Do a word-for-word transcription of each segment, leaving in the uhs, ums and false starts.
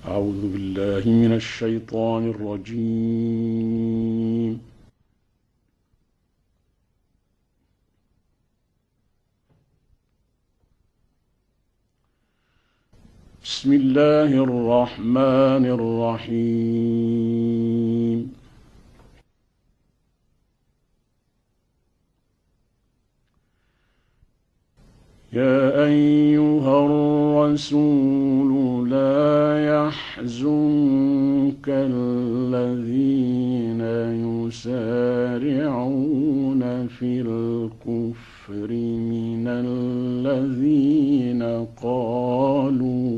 أعوذ بالله من الشيطان الرجيم. بسم الله الرحمن الرحيم. يا أيها الرسول لا يحزنك الذين يسارعون في الكفر من الذين قالوا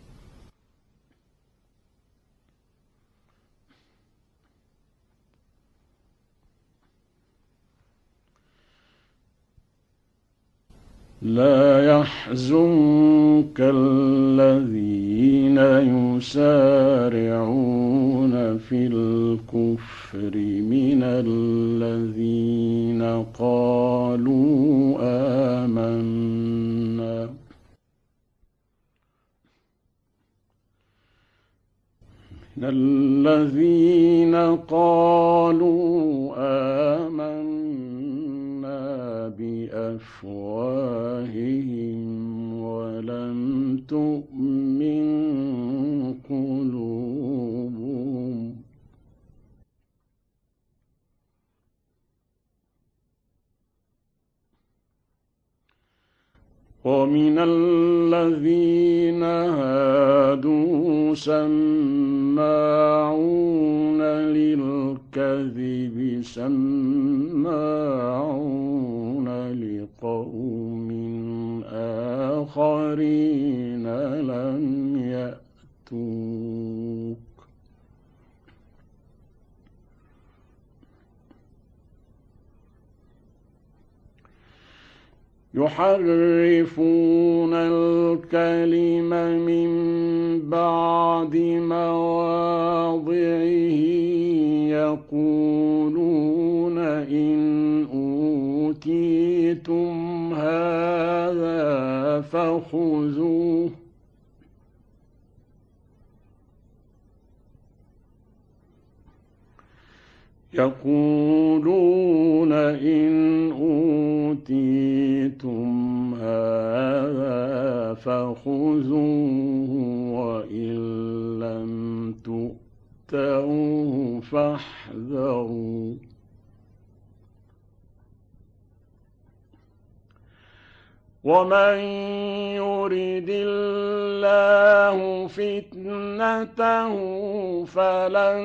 لا يحزنك الذين يسارعون في الكفر من الذين قالوا آمنا من الذين قالوا آمنا بأفواههم ولم تؤمن قلوبهم ومن الذين هادوا سماعون للكذب سماعون لقوم آخرين لم يأتوك يحرفون الكلم من بعد مواضعه يقولون إن أوتيتم هذا فخذوه يقولون إن أوتيتم هذا فخذوه وإن لم تؤتوه فاحذروا ومن يرد الله فتنته فلن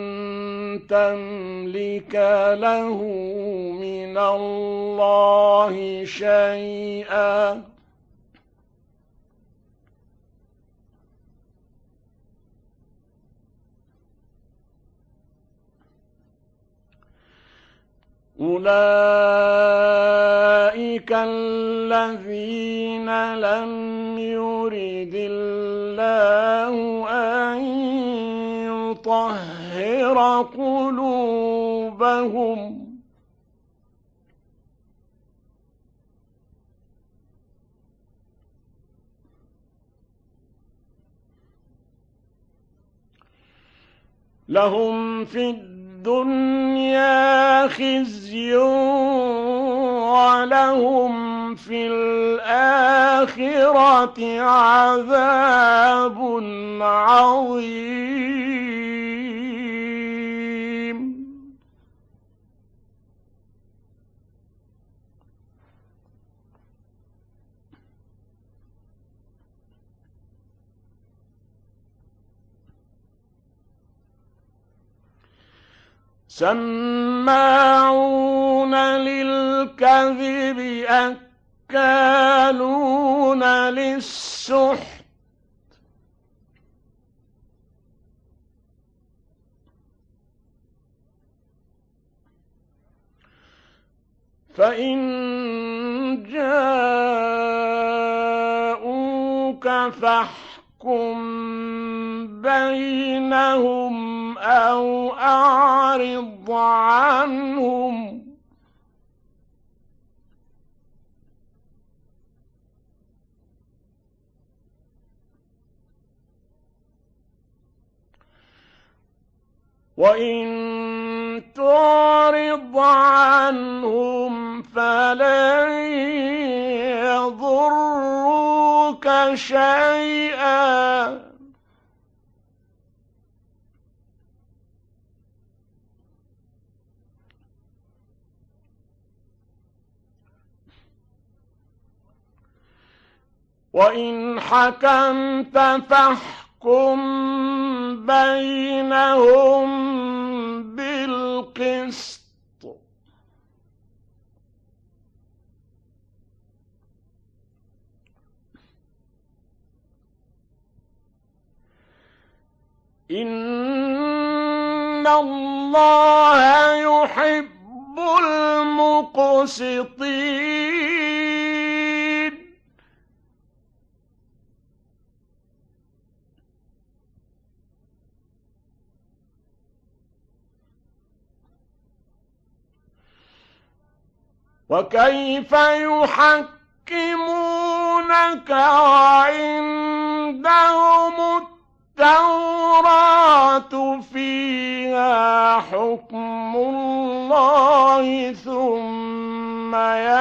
تملك له من الله شيئا أولئك الذين لم يرد الله أن يطهر قلوبهم لهم في الدنيا خزي ولهم في الآخرة عذاب عظيم سماعون للكذب أكالون للسحت فإن جاءوك فاحكم بينهم أو أعرض عنهم وإن تعرض عنهم فلن يضروك شيئا وإن حكمت فاحكم بينهم بالقسط إن الله يحب المقسطين وكيف يحكمونك وعندهم التوراة فيها حكم الله ثم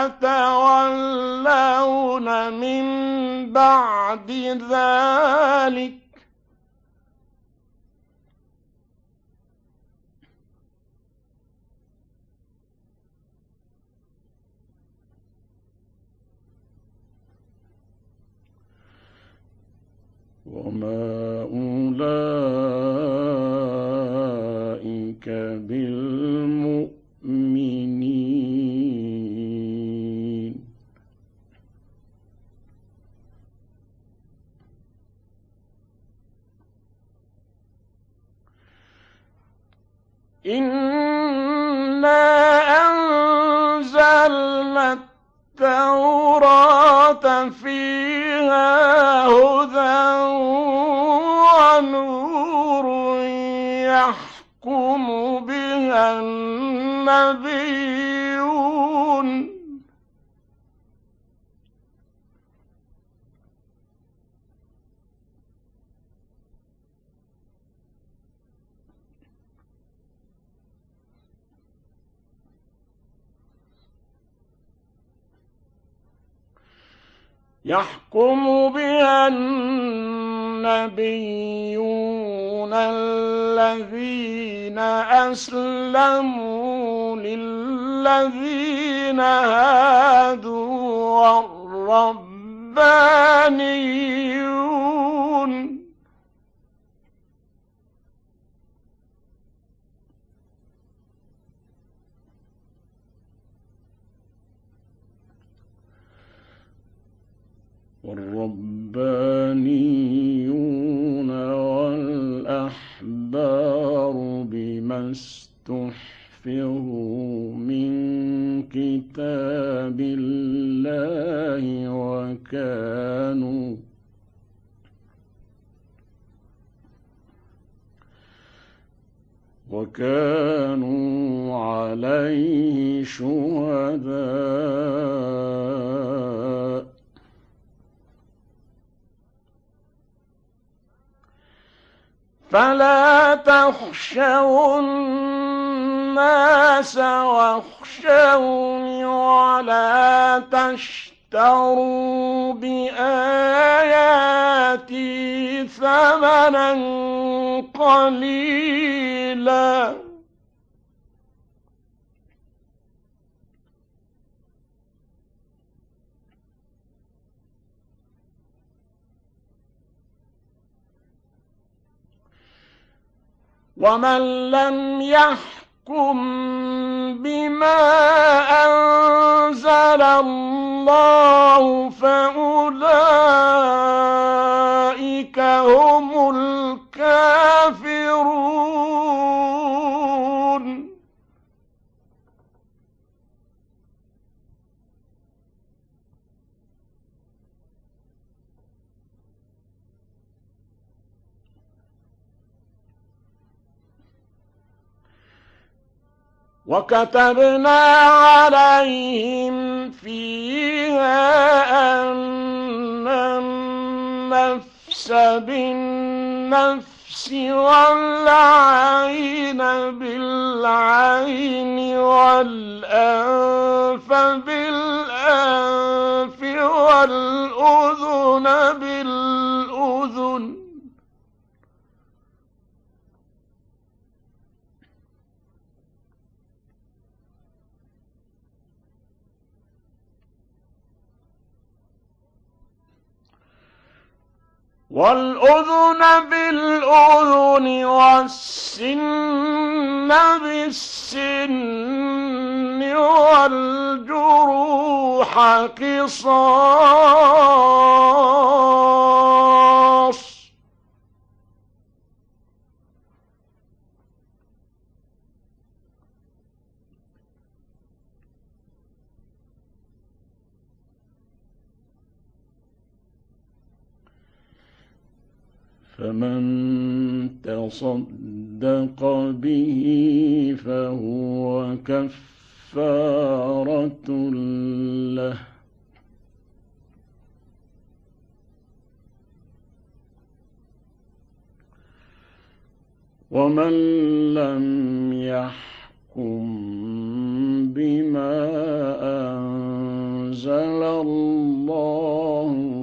يتولون من بعد ذلك وما أولئك بالمؤمنين إنا أنزلنا التوراة فيها هدى ونور يحكم بها النبيون يحكم بها النبيون الذين أسلموا للذين هادوا والربانيون والربانيون والأحبار بما استحفظوا من كتاب الله وكانوا وكانوا عليه شهداء فلا تخشوا الناس واخشوني ولا تشتروا بآياتي ثمنا قليلا ومن لم يحكم بما أنزل الله فأولئك هم الكافرون وكتبنا عليهم فيها أن النفس بالنفس بالنفس والعين بالعين والأنف بالأنف والأذن بالأذن والأذن بالأذن والسن بالسن والجروح قصاص فمن تصدق به فهو كفارة له ومن لم يحكم بما أنزل الله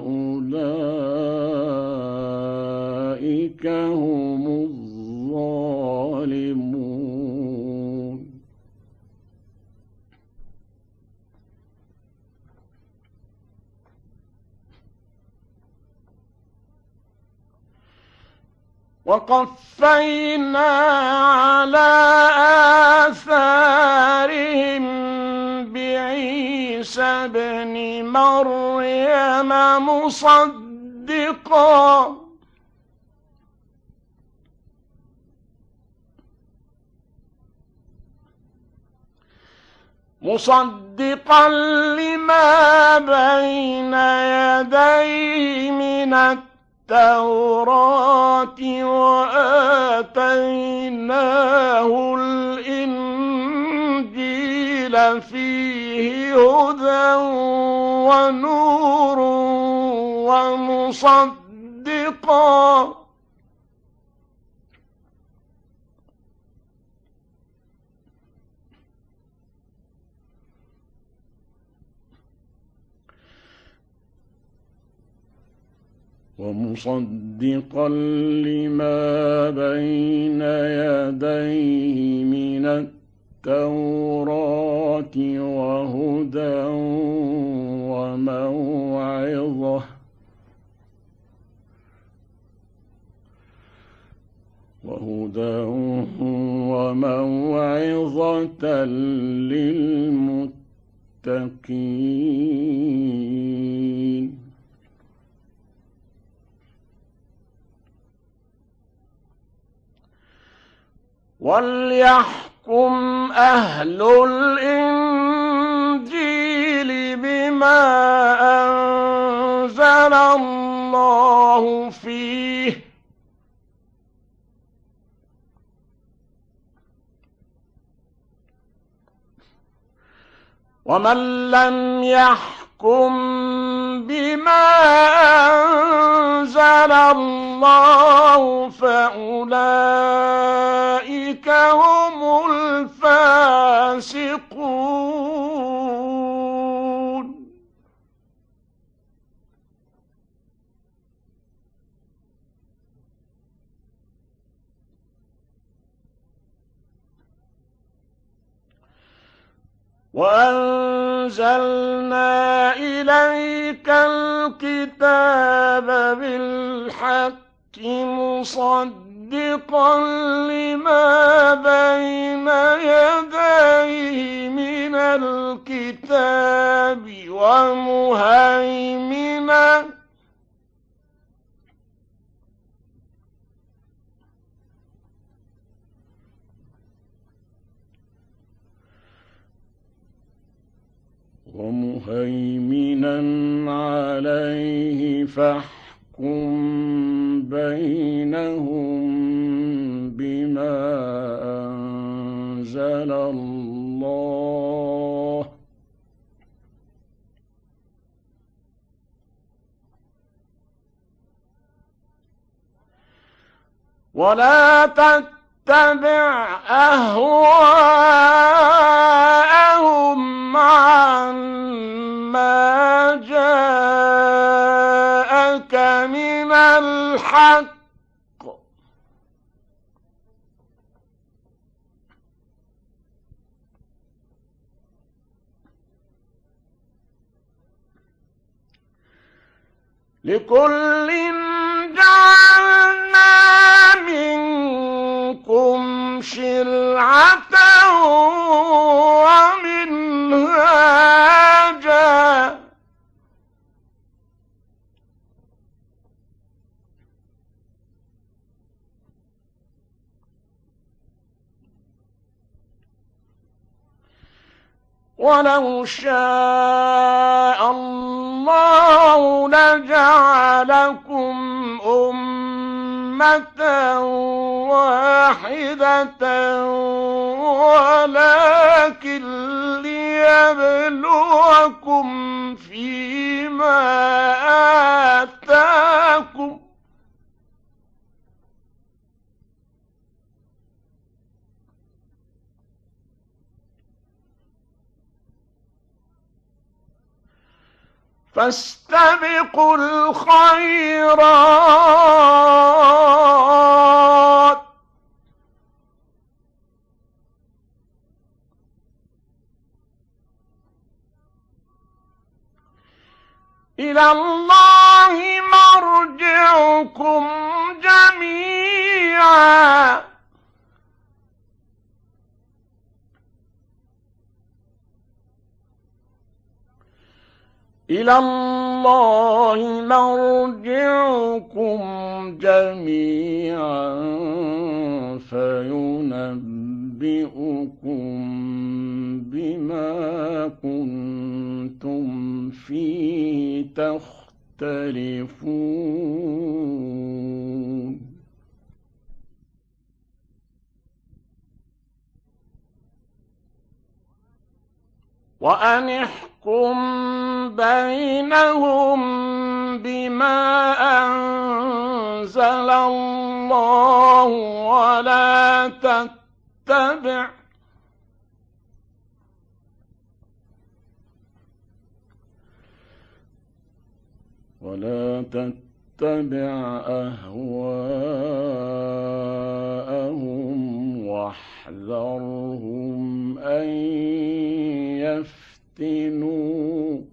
فأولئك هم الظالمون وقفينا على آثارهم بعيسى ابن مريم مصدقا مصدقا لما بين يديه من التوراة وآتيناه الإنجيل فيه هدى ونور ومصدقا ومصدقا لما بين يديه من التوراة وهدى وموعظة وهدى وموعظة للمتقين وليحكم أهل الإنجيل بما أنزل الله فيه ومن لم يحكم بما أنزل الله فأولئك هم الفاسقون وأنزلنا إليك الكتاب بالحق مصدقا لما بين يديه من الكتاب ومهيمنا ومهيمنا عليه فاحكم بينهم بما أنزل الله ولا تتبع أهواءهم عما جاءك من الحق لكل جعلنا منكم شرعة ومنهاجا ولو شاء الله لجعلكم أمة واحدة ولكن ليبلوكم فيما آتاكم فاستبقوا الخيرات إلى الله مرجعكم جميعا إلى الله مرجعكم جميعا فينبئكم بما كنتم فيه تختلفون وأن احكم بينهم بما أنزل الله ولا تتبع ولا تتبع أهواءهم واحذرهم أن يفتنوك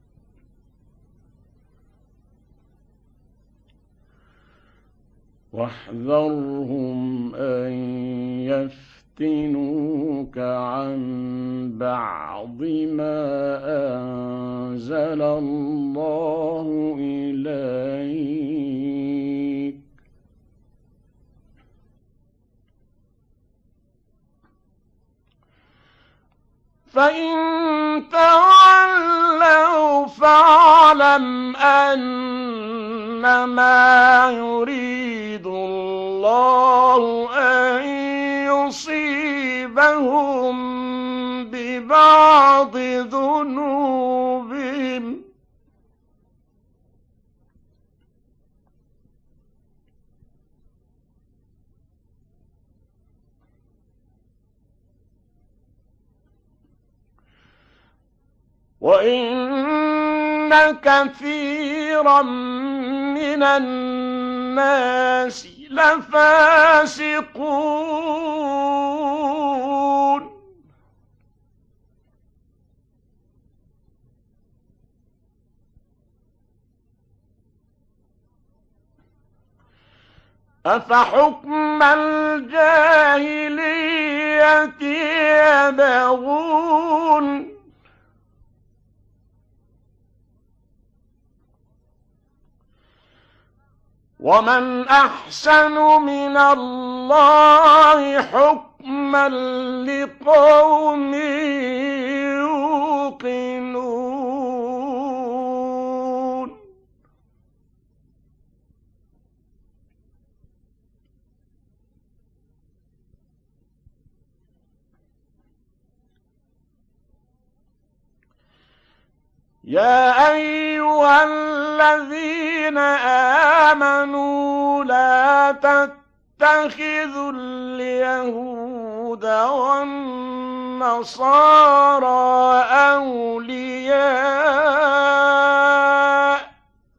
واحذرهم أن يفتنوك عن بعض ما أنزل الله إليك فإن تولوا فاعلم أنما يريد الله أن يصيبهم ببعض ذنوبهم وإن كثيرا من الناس لفاسقون أفحكم الجاهلية يبغون ومن أحسن من الله حكما لقوم يوقنون يا أيها الذين آمنوا لا تتبعوا تتخذوا اليهود والنصارى أولياء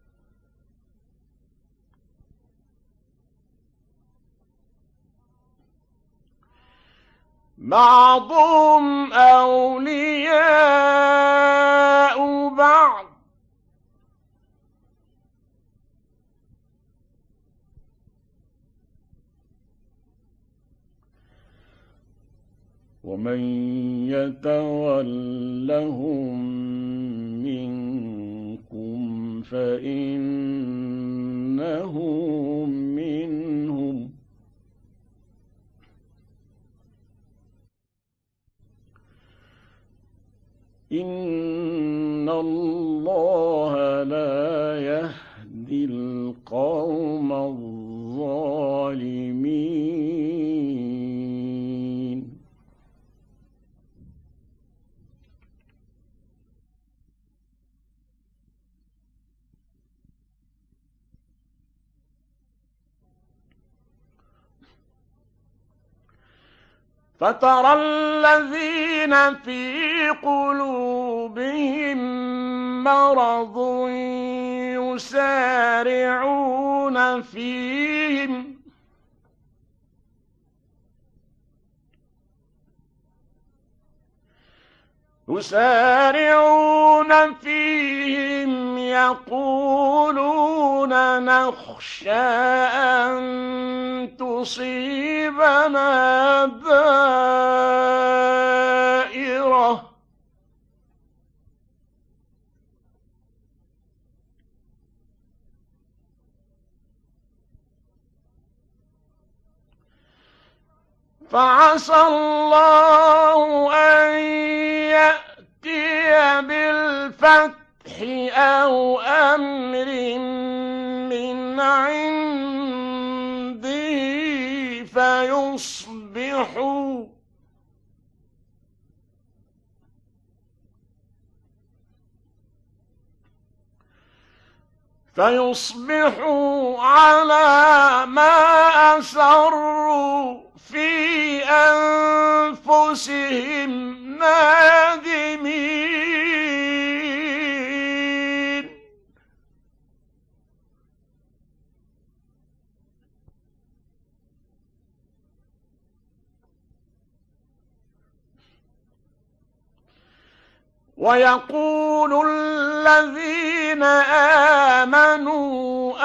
بعضهم أولياء بعض ومن يتولهم منكم فإنه منهم إن الله لا يهدي القوم الظالمين. فترى الذين في قلوبهم مرض يسارعون فيهم يسارعون فيهم يقولون نخشى أن تصيبنا دائرة فعسى الله أن يأتي بالفتح أو أمر من عنده فيصبحوا فيصبحوا على ما أسروا في أنفسهم نادمين. ويقول الذين آمنوا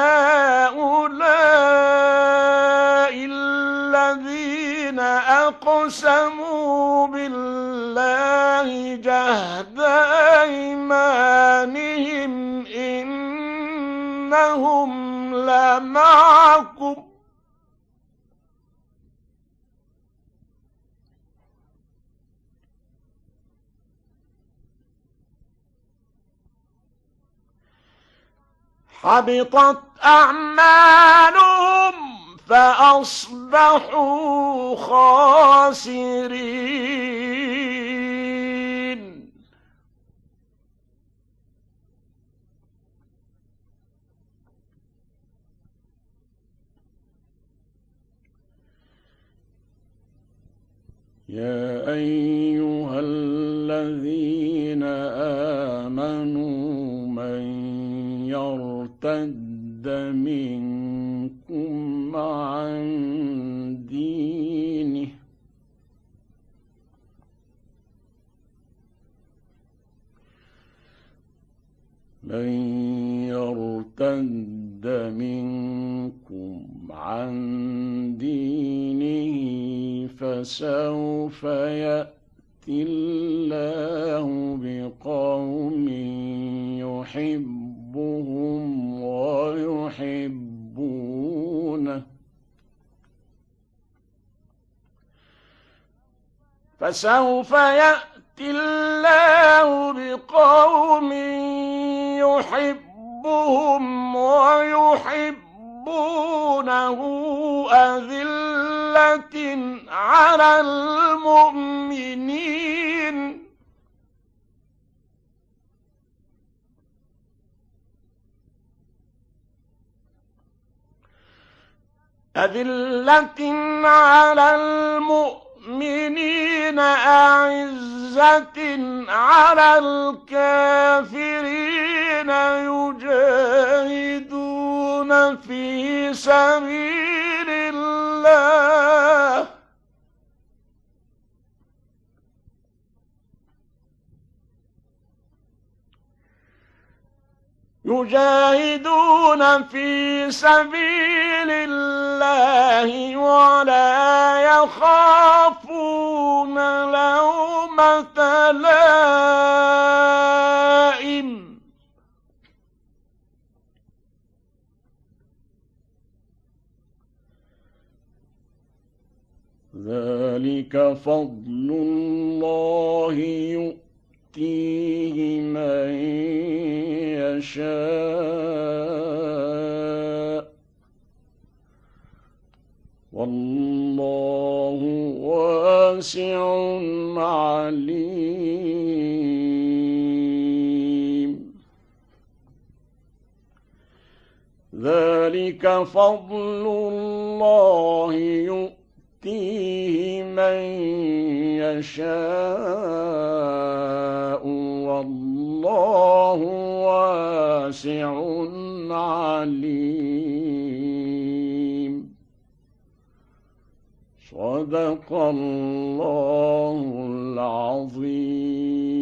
أهؤلاء الذين أقسموا بالله جهد أيمانهم إنهم لمعكم حبطت أعمالهم فأصبحوا خاسرين. يا أيها الذين آمنوا من يرتد منكم عن دينه من يرتد منكم عن دينه فسوف يأتي الله بقوم يحبهم ويحبونه فسوف يأتي الله بقوم يحبهم ويحبونه أذلة على المؤمنين أذلة على المؤمنين أعزة على الكافرين يجاهدون في سبيل الله يجاهدون في سبيل الله ولا يخافون لومة لائم ذلك فضل الله يؤتيه من يشاء والله واسع عليم ذلك فضل الله يؤتيه من يشاء والله واسع عليم صدق الله العظيم.